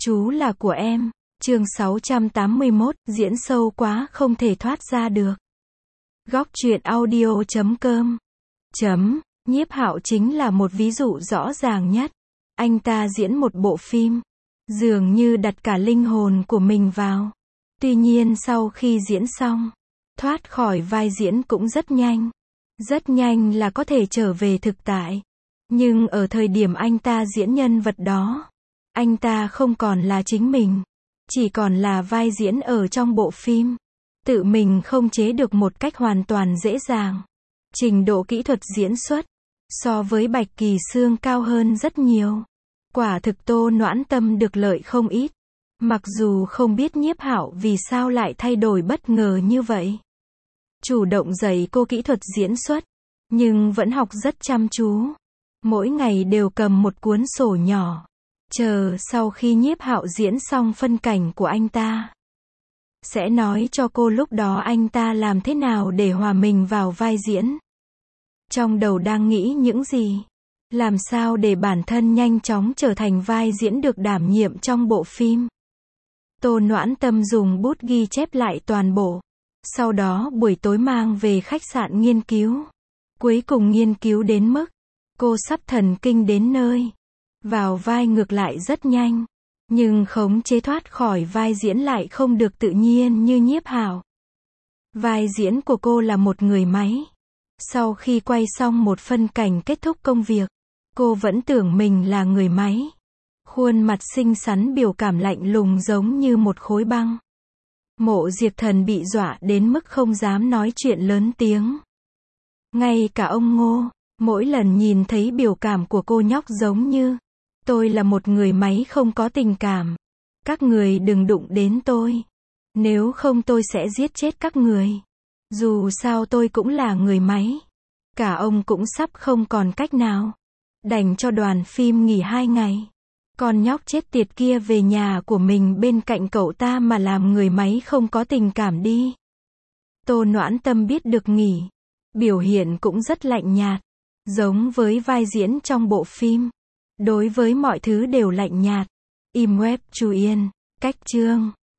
Chú là của em. Chương 681, diễn sâu quá không thể thoát ra được. Góc truyện audio.com. Nhiếp Hạo chính là một ví dụ rõ ràng nhất. Anh ta diễn một bộ phim, dường như đặt cả linh hồn của mình vào. Tuy nhiên sau khi diễn xong, thoát khỏi vai diễn cũng rất nhanh. Rất nhanh là có thể trở về thực tại. Nhưng ở thời điểm anh ta diễn nhân vật đó, anh ta không còn là chính mình, chỉ còn là vai diễn ở trong bộ phim. Tự mình không chế được một cách hoàn toàn dễ dàng. Trình độ kỹ thuật diễn xuất so với Bạch Kỳ Xương cao hơn rất nhiều. Quả thực Tô Noãn Tâm được lợi không ít. Mặc dù không biết Nhiếp Hạo vì sao lại thay đổi bất ngờ như vậy. Chủ động dạy cô kỹ thuật diễn xuất, nhưng vẫn học rất chăm chú. Mỗi ngày đều cầm một cuốn sổ nhỏ, chờ sau khi Nhiếp Hạo diễn xong phân cảnh của anh ta, sẽ nói cho cô lúc đó anh ta làm thế nào để hòa mình vào vai diễn. Trong đầu đang nghĩ những gì? Làm sao để bản thân nhanh chóng trở thành vai diễn được đảm nhiệm trong bộ phim? Tô Noãn Tâm dùng bút ghi chép lại toàn bộ. Sau đó buổi tối mang về khách sạn nghiên cứu. Cuối cùng nghiên cứu đến mức cô sắp thần kinh đến nơi. Vào vai ngược lại rất nhanh, nhưng khống chế thoát khỏi vai diễn lại không được tự nhiên như Nhiếp Hạo. Vai diễn của cô là một người máy. Sau khi quay xong một phân cảnh kết thúc công việc, cô vẫn tưởng mình là người máy. Khuôn mặt xinh xắn, biểu cảm lạnh lùng giống như một khối băng. Mộ Diệp Thần bị dọa đến mức không dám nói chuyện lớn tiếng. Ngay cả ông Ngô, mỗi lần nhìn thấy biểu cảm của cô nhóc giống như, tôi là một người máy không có tình cảm. Các người đừng đụng đến tôi. Nếu không tôi sẽ giết chết các người. Dù sao tôi cũng là người máy. Cả ông cũng sắp không còn cách nào. Đành cho đoàn phim nghỉ 2 ngày. Con nhóc chết tiệt kia về nhà của mình bên cạnh cậu ta mà làm người máy không có tình cảm đi. Tô Noãn Tâm biết được nghỉ. Biểu hiện cũng rất lạnh nhạt. Giống với vai diễn trong bộ phim. Đối với mọi thứ đều lạnh nhạt. Im web chú yên. Cách chương.